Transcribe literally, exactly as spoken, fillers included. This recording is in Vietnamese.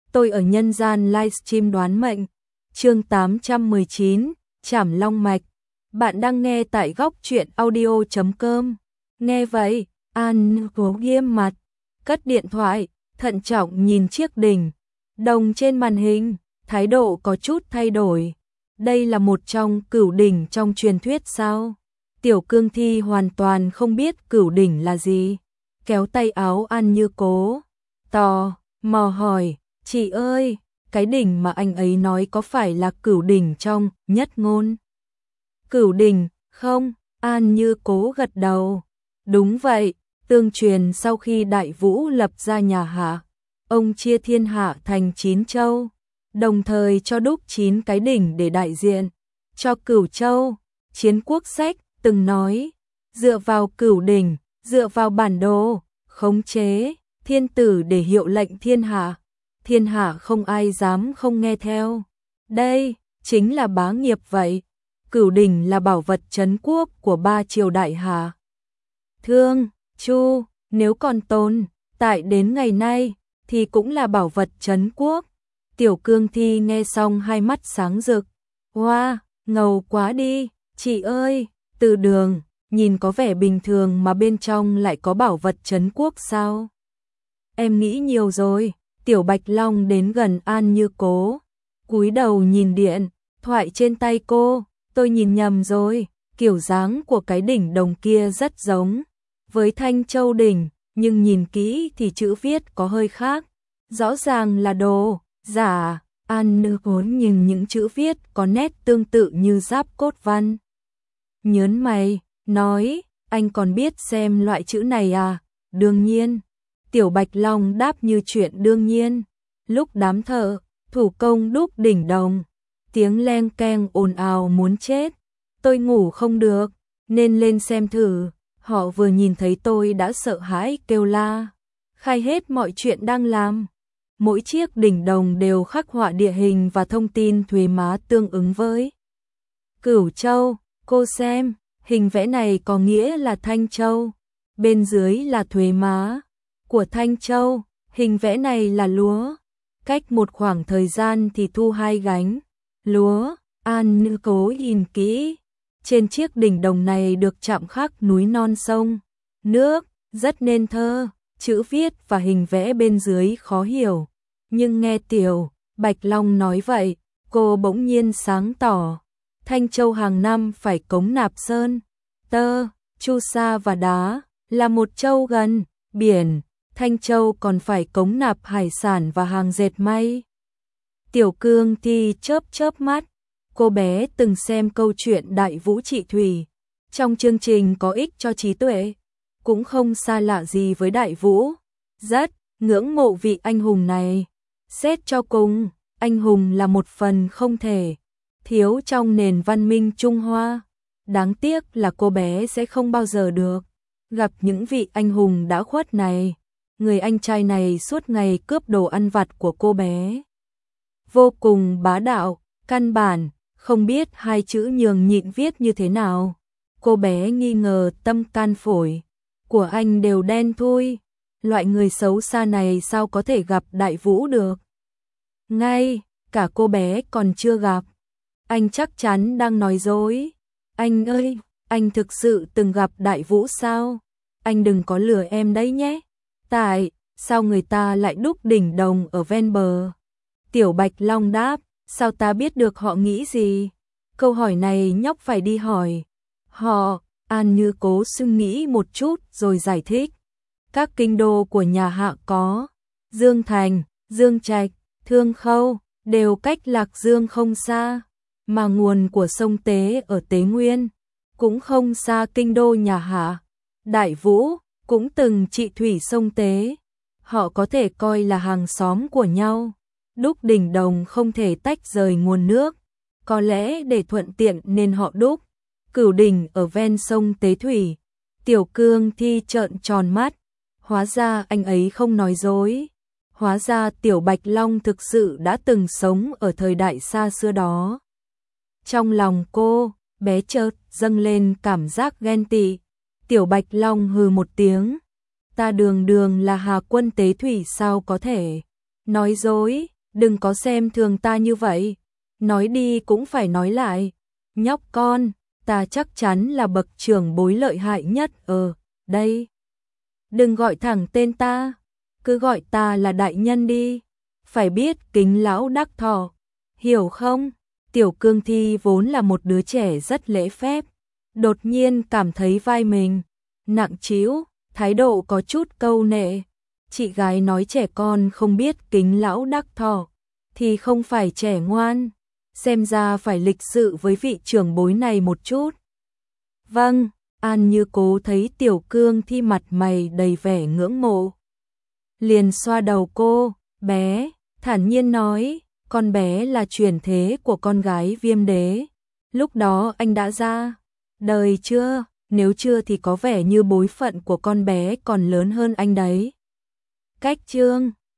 tôi ở nhân gian livestream đoán mệnh. Chương tám trăm mười chín, Trảm Long Mạch. Bạn đang nghe tại góc truyện audio chấm com. Nghe vậy, An cố nghiêm mặt, cất điện thoại, thận trọng nhìn chiếc đỉnh đồng trên màn hình, thái độ có chút thay đổi. Đây là một trong cửu đỉnh trong truyền thuyết sao? Tiểu Cương Thi hoàn toàn không biết cửu đỉnh là gì. Kéo tay áo An Như Cố, tò mò hỏi, chị ơi, cái đỉnh mà anh ấy nói có phải là cửu đỉnh trong Nhất Ngôn? Cửu đỉnh, không? An Như Cố gật đầu. Đúng vậy, tương truyền sau khi Đại Vũ lập ra nhà Hạ, ông chia thiên hạ thành chín châu, đồng thời cho đúc chín cái đỉnh để đại diện cho cửu châu. Chiến Quốc Sách từng nói, dựa vào cửu đỉnh, dựa vào bản đồ, khống chế thiên tử để hiệu lệnh thiên hạ, thiên hạ không ai dám không nghe theo. Đây chính là bá nghiệp vậy. Cửu đỉnh là bảo vật trấn quốc của ba triều đại Hà, Thương, Chu, nếu còn tồn tại đến ngày nay thì cũng là bảo vật trấn quốc. Tiểu Cương Thi nghe xong hai mắt sáng rực. Wow, ngầu quá đi, chị ơi, từ đường nhìn có vẻ bình thường mà bên trong lại có bảo vật trấn quốc sao? Em nghĩ nhiều rồi. Tiểu Bạch Long đến gần An Như Cố, cúi đầu nhìn điện thoại trên tay cô. Tôi nhìn nhầm rồi, kiểu dáng của cái đỉnh đồng kia rất giống với Thanh Châu đỉnh, nhưng nhìn kỹ thì chữ viết có hơi khác, rõ ràng là đồ giả. An Như Cố nhìn những chữ viết có nét tương tự như giáp cốt văn, nhớn mày, nói, anh còn biết xem loại chữ này à? Đương nhiên. Tiểu Bạch Long đáp như chuyện đương nhiên. Lúc đám thợ thủ công đúc đỉnh đồng, tiếng leng keng ồn ào muốn chết. Tôi ngủ không được, nên lên xem thử. Họ vừa nhìn thấy tôi đã sợ hãi kêu la, khai hết mọi chuyện đang làm. Mỗi chiếc đỉnh đồng đều khắc họa địa hình và thông tin thuế má tương ứng với Cửu Châu. Cô xem, hình vẽ này có nghĩa là Thanh Châu, bên dưới là thuế má của Thanh Châu, hình vẽ này là lúa. Cách một khoảng thời gian thì thu hai gánh lúa. An Như Cố nhìn kỹ, trên chiếc đỉnh đồng này được chạm khắc núi non sông nước, rất nên thơ. Chữ viết và hình vẽ bên dưới khó hiểu, nhưng nghe Tiểu Bạch Long nói vậy, cô bỗng nhiên sáng tỏ. Thanh Châu hàng năm phải cống nạp sơn, tơ, chu sa và đá, là một châu gần biển. Thanh Châu còn phải cống nạp hải sản và hàng dệt may. Tiểu Cương Thi chớp chớp mắt, cô bé từng xem câu chuyện Đại Vũ trị thủy trong chương trình có ích cho trí tuệ, cũng không xa lạ gì với Đại Vũ, rất ngưỡng mộ vị anh hùng này. Xét cho cùng, anh hùng là một phần không thể thiếu trong nền văn minh Trung Hoa. Đáng tiếc là cô bé sẽ không bao giờ được gặp những vị anh hùng đã khuất này. Người anh trai này suốt ngày cướp đồ ăn vặt của cô bé, vô cùng bá đạo, căn bản không biết hai chữ nhường nhịn viết như thế nào. Cô bé nghi ngờ tâm can phổi của anh đều đen thui, loại người xấu xa này sao có thể gặp Đại Vũ được. Ngay cả cô bé còn chưa gặp, anh chắc chắn đang nói dối. Anh ơi, anh thực sự từng gặp Đại Vũ sao? Anh đừng có lừa em đấy nhé. Tại sao người ta lại đúc đỉnh đồng ở ven bờ? Tiểu Bạch Long đáp, sao ta biết được họ nghĩ gì? Câu hỏi này nhóc phải đi hỏi họ. An Như Cố suy nghĩ một chút rồi giải thích. Các kinh đô của nhà Hạ có Dương Thành, Dương Trạch, Thương Khâu, đều cách Lạc Dương không xa, mà nguồn của sông Tế ở Tế Nguyên cũng không xa kinh đô nhà Hạ. Đại Vũ cũng từng trị thủy sông Tế, họ có thể coi là hàng xóm của nhau. Đúc đỉnh đồng không thể tách rời nguồn nước, có lẽ để thuận tiện nên họ đúc cửu đỉnh ở ven sông Tế Thủy. Tiểu Cương Thi trợn tròn mắt, hóa ra anh ấy không nói dối. Hóa ra Tiểu Bạch Long thực sự đã từng sống ở thời đại xa xưa đó. Trong lòng cô bé chợt dâng lên cảm giác ghen tị. Tiểu Bạch Long hừ một tiếng, ta đường đường là Hà quân Tế Thủy sao có thể nói dối. đừng có xem thường ta như vậy, nói đi cũng phải nói lại. Nhóc con, ta chắc chắn là bậc trưởng bối lợi hại nhất ở đây. Đừng gọi thẳng tên ta, cứ gọi ta là đại nhân đi, phải biết kính lão đắc thọ, hiểu không? Tiểu Cương Thi vốn là một đứa trẻ rất lễ phép, đột nhiên cảm thấy vai mình nặng trĩu, thái độ có chút câu nệ. Chị gái nói trẻ con không biết kính lão đắc thọ thì không phải trẻ ngoan, xem ra phải lịch sự với vị trưởng bối này một chút. Vâng, An Như Cố thấy Tiểu Cương Thi mặt mày đầy vẻ ngưỡng mộ, liền xoa đầu cô bé, thản nhiên nói, con bé là truyền thế của con gái Viêm Đế. Lúc đó anh đã ra đời chưa? Nếu chưa thì có vẻ như bối phận của con bé còn lớn hơn anh đấy. Cách Trương